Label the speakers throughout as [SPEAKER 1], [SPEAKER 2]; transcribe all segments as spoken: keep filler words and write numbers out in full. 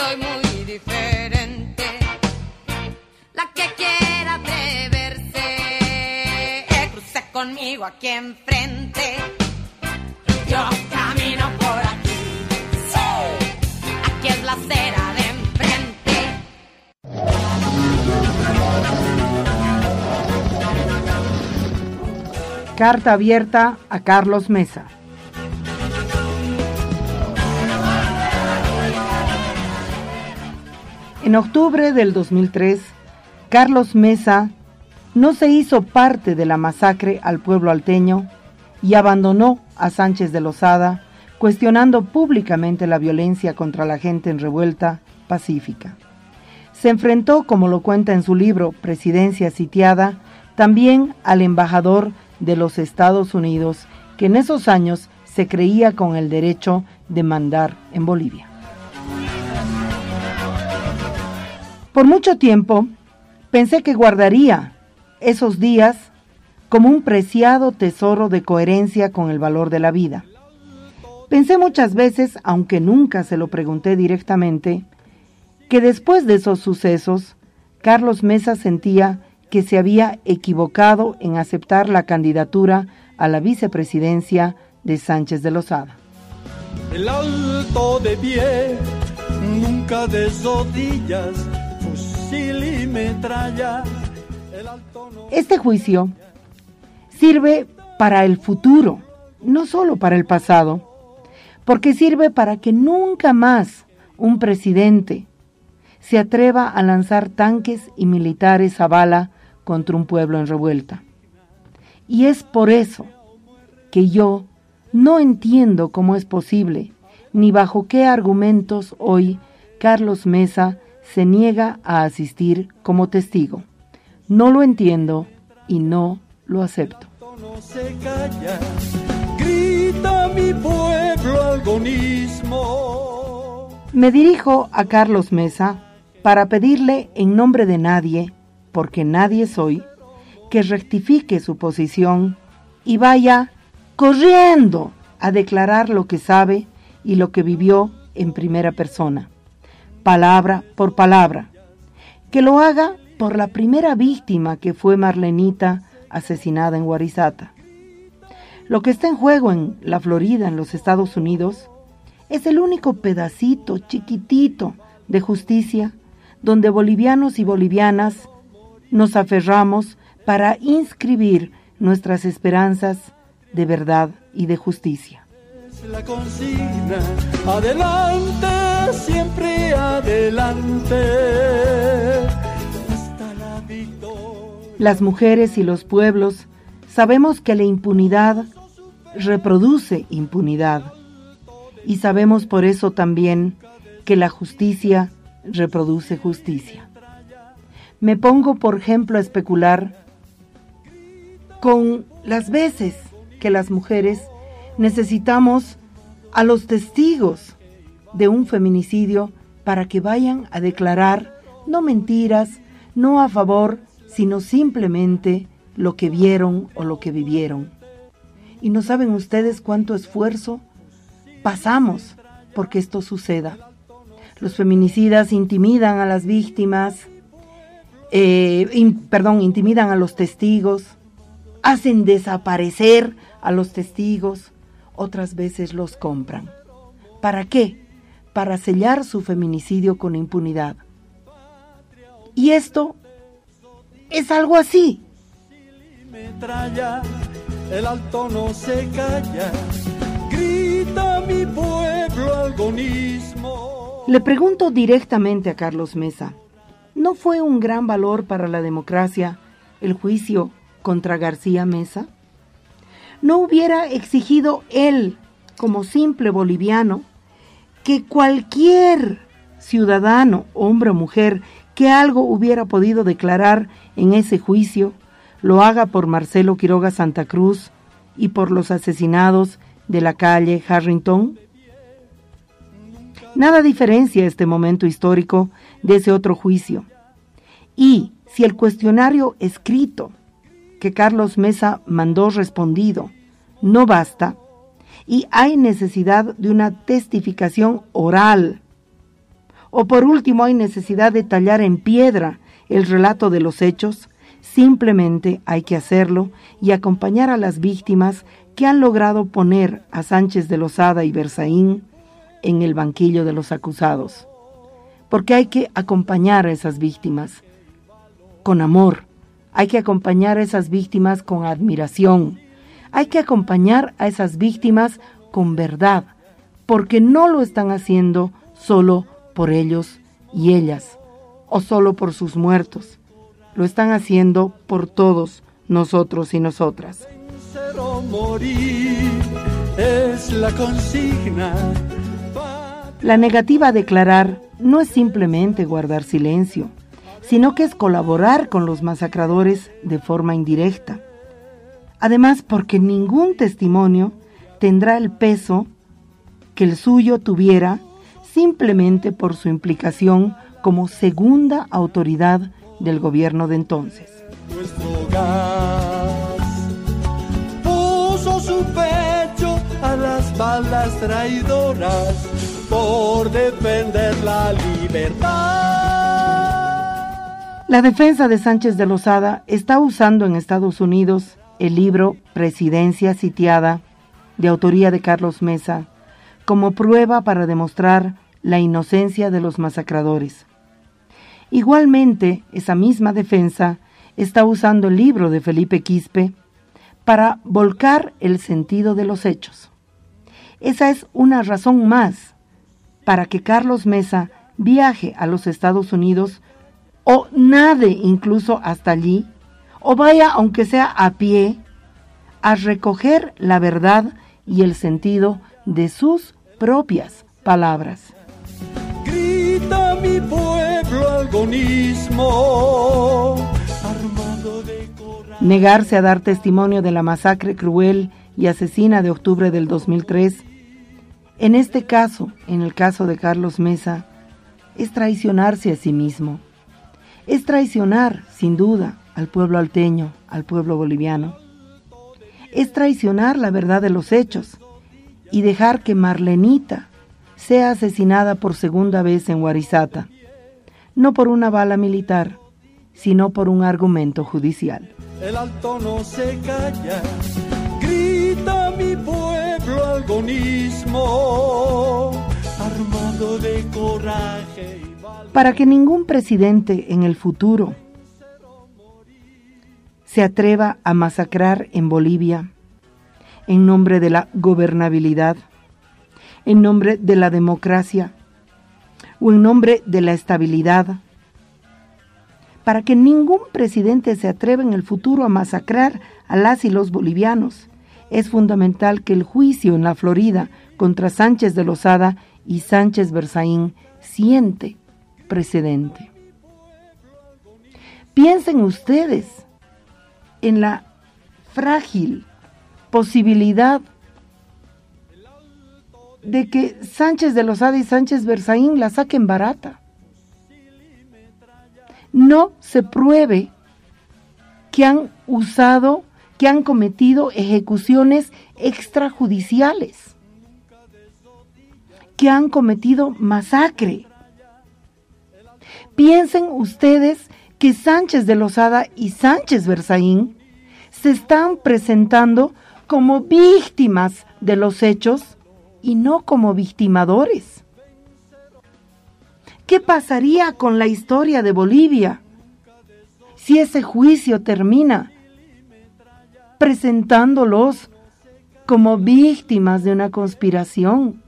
[SPEAKER 1] soy muy diferente. La que quiera atreverse, cruce conmigo aquí enfrente. Yo camino por aquí, sí, aquí es la acera de enfrente.
[SPEAKER 2] Carta abierta a Carlos Mesa. En octubre del dos mil tres, Carlos Mesa no se hizo parte de la masacre al pueblo alteño y abandonó a Sánchez de Lozada, cuestionando públicamente la violencia contra la gente en revuelta pacífica. Se enfrentó, como lo cuenta en su libro Presidencia sitiada, también al embajador de los Estados Unidos, que en esos años se creía con el derecho de mandar en Bolivia. Por mucho tiempo pensé que guardaría esos días como un preciado tesoro de coherencia con el valor de la vida. Pensé muchas veces, aunque nunca se lo pregunté directamente, que después de esos sucesos, Carlos Mesa sentía que se había equivocado en aceptar la candidatura a la vicepresidencia de Sánchez de Lozada.
[SPEAKER 3] El alto de pie, nunca de rodillas, fusil y metralla. El alto no...
[SPEAKER 2] Este juicio sirve para el futuro, no solo para el pasado, porque sirve para que nunca más un presidente se atreva a lanzar tanques y militares a bala contra un pueblo en revuelta. Y es por eso que yo no entiendo cómo es posible, ni bajo qué argumentos hoy Carlos Mesa se niega a asistir como testigo. No lo entiendo y no lo acepto.
[SPEAKER 3] No se calla, grita mi pueblo agonismo.
[SPEAKER 2] Me dirijo a Carlos Mesa para pedirle en nombre de nadie, porque nadie soy, que rectifique su posición y vaya corriendo a declarar lo que sabe y lo que vivió en primera persona, palabra por palabra, que lo haga por la primera víctima que fue Marlenita, asesinada en Guarizata. Lo que está en juego en la Florida, en los Estados Unidos, es el único pedacito chiquitito de justicia donde bolivianos y bolivianas nos aferramos para inscribir nuestras esperanzas de verdad y de justicia.
[SPEAKER 3] La consigna, adelante, siempre adelante, hasta la victoria.
[SPEAKER 2] Las mujeres y los pueblos sabemos que la impunidad reproduce impunidad y sabemos por eso también que la justicia reproduce justicia. Me pongo, por ejemplo, a especular con las veces que las mujeres necesitamos a los testigos de un feminicidio para que vayan a declarar no mentiras, no a favor, sino simplemente lo que vieron o lo que vivieron. Y no saben ustedes cuánto esfuerzo pasamos porque esto suceda. Los feminicidas intimidan a las víctimas, eh, in, perdón, intimidan a los testigos, hacen desaparecer a los testigos, otras veces los compran. ¿Para qué? Para sellar su feminicidio con impunidad. Y esto es algo así.
[SPEAKER 3] Metralla, el alto no se calla, grita mi pueblo agonismo.
[SPEAKER 2] Le pregunto directamente a Carlos Mesa, ¿no fue un gran valor para la democracia el juicio contra García Mesa? ¿No hubiera exigido él, como simple boliviano, que cualquier ciudadano, hombre o mujer, que algo hubiera podido declarar en ese juicio, lo haga por Marcelo Quiroga Santa Cruz y por los asesinados de la calle Harrington? Nada diferencia este momento histórico de ese otro juicio. Y si el cuestionario escrito que Carlos Mesa mandó respondido no basta, y hay necesidad de una testificación oral, o por último hay necesidad de tallar en piedra el relato de los hechos, simplemente hay que hacerlo y acompañar a las víctimas que han logrado poner a Sánchez de Lozada y Berzaín en el banquillo de los acusados. Porque hay que acompañar a esas víctimas con amor, hay que acompañar a esas víctimas con admiración, hay que acompañar a esas víctimas con verdad, porque no lo están haciendo solo por ellos y ellas, o solo por sus muertos. Lo están haciendo por todos nosotros y nosotras.
[SPEAKER 3] Vencer o morir es la consigna.
[SPEAKER 2] La negativa a declarar no es simplemente guardar silencio, sino que es colaborar con los masacradores de forma indirecta. Además, porque ningún testimonio tendrá el peso que el suyo tuviera simplemente por su implicación como segunda autoridad del gobierno de entonces.
[SPEAKER 3] Nuestro gas puso su pecho a las balas traidoras por defender la libertad.
[SPEAKER 2] La defensa de Sánchez de Lozada está usando en Estados Unidos el libro Presidencia sitiada, de autoría de Carlos Mesa, como prueba para demostrar la inocencia de los masacradores. Igualmente, esa misma defensa está usando el libro de Felipe Quispe para volcar el sentido de los hechos. Esa es una razón más para que Carlos Mesa viaje a los Estados Unidos o nade incluso hasta allí, o vaya aunque sea a pie, a recoger la verdad y el sentido de sus propias palabras.
[SPEAKER 3] Grita mi pueblo agonismo, armado de coraje.
[SPEAKER 2] Negarse a dar testimonio de la masacre cruel y asesina de octubre del dos mil tres, en este caso, en el caso de Carlos Mesa, es traicionarse a sí mismo. Es traicionar, sin duda, al pueblo alteño, al pueblo boliviano. Es traicionar la verdad de los hechos y dejar que Marlenita sea asesinada por segunda vez en Huarizata, no por una bala militar, sino por un argumento judicial.
[SPEAKER 3] El alto no se calla, grita mi pueblo agonismo, armado de coraje y valor.
[SPEAKER 2] Para que ningún presidente en el futuro se atreva a masacrar en Bolivia en nombre de la gobernabilidad, en nombre de la democracia o en nombre de la estabilidad. Para que ningún presidente se atreva en el futuro a masacrar a las y los bolivianos, es fundamental que el juicio en la Florida contra Sánchez de Lozada y Sánchez Berzaín siente precedente. Piensen ustedes en la frágil posibilidad de que Sánchez de Lozada y Sánchez Berzaín la saquen barata. No se pruebe que han usado, que han cometido ejecuciones extrajudiciales, que han cometido masacre. Piensen ustedes que Sánchez de Lozada y Sánchez Berzaín se están presentando como víctimas de los hechos y no como victimadores. ¿Qué pasaría con la historia de Bolivia si ese juicio termina presentándolos como víctimas de una conspiración?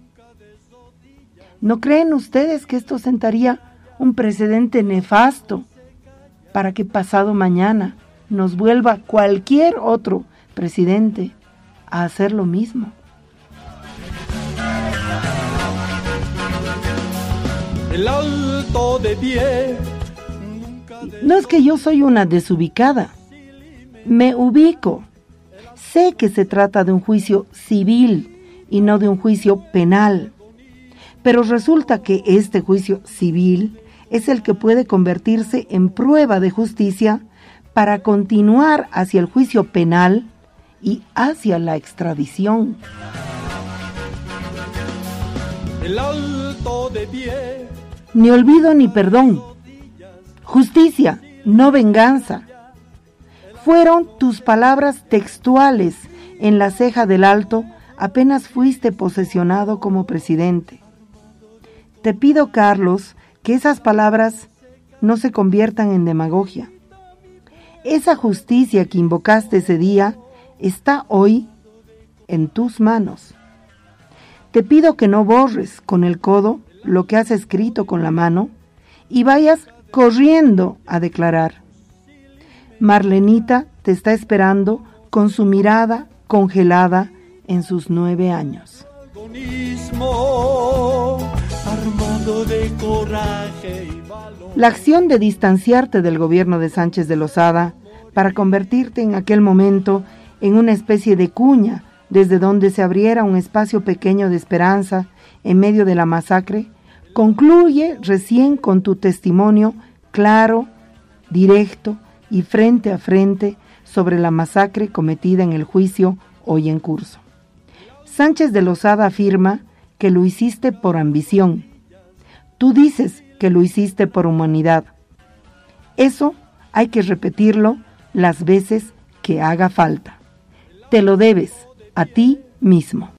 [SPEAKER 2] ¿No creen ustedes que esto sentaría un precedente nefasto para que pasado mañana nos vuelva cualquier otro presidente a hacer lo mismo?
[SPEAKER 3] El alto de pie.
[SPEAKER 2] No es que yo soy una desubicada, me ubico. Sé que se trata de un juicio civil y no de un juicio penal, pero resulta que este juicio civil es el que puede convertirse en prueba de justicia para continuar hacia el juicio penal y hacia la extradición.
[SPEAKER 3] El alto de pie.
[SPEAKER 2] ni olvido ni perdón. Justicia, no venganza. Fueron tus palabras textuales en la ceja del Alto apenas fuiste posesionado como presidente. Te pido, Carlos, que esas palabras no se conviertan en demagogia. Esa justicia que invocaste ese día está hoy en tus manos. Te pido que no borres con el codo lo que has escrito con la mano y vayas corriendo a declarar. Marlenita te está esperando con su mirada congelada en sus nueve años. La acción de distanciarte del gobierno de Sánchez de Lozada para convertirte en aquel momento en una especie de cuña desde donde se abriera un espacio pequeño de esperanza en medio de la masacre, concluye recién con tu testimonio claro, directo y frente a frente sobre la masacre cometida en el juicio hoy en curso. Sánchez de Lozada afirma que lo hiciste por ambición. Tú dices que lo hiciste por humanidad. Eso hay que repetirlo las veces que haga falta. Te lo debes a ti mismo.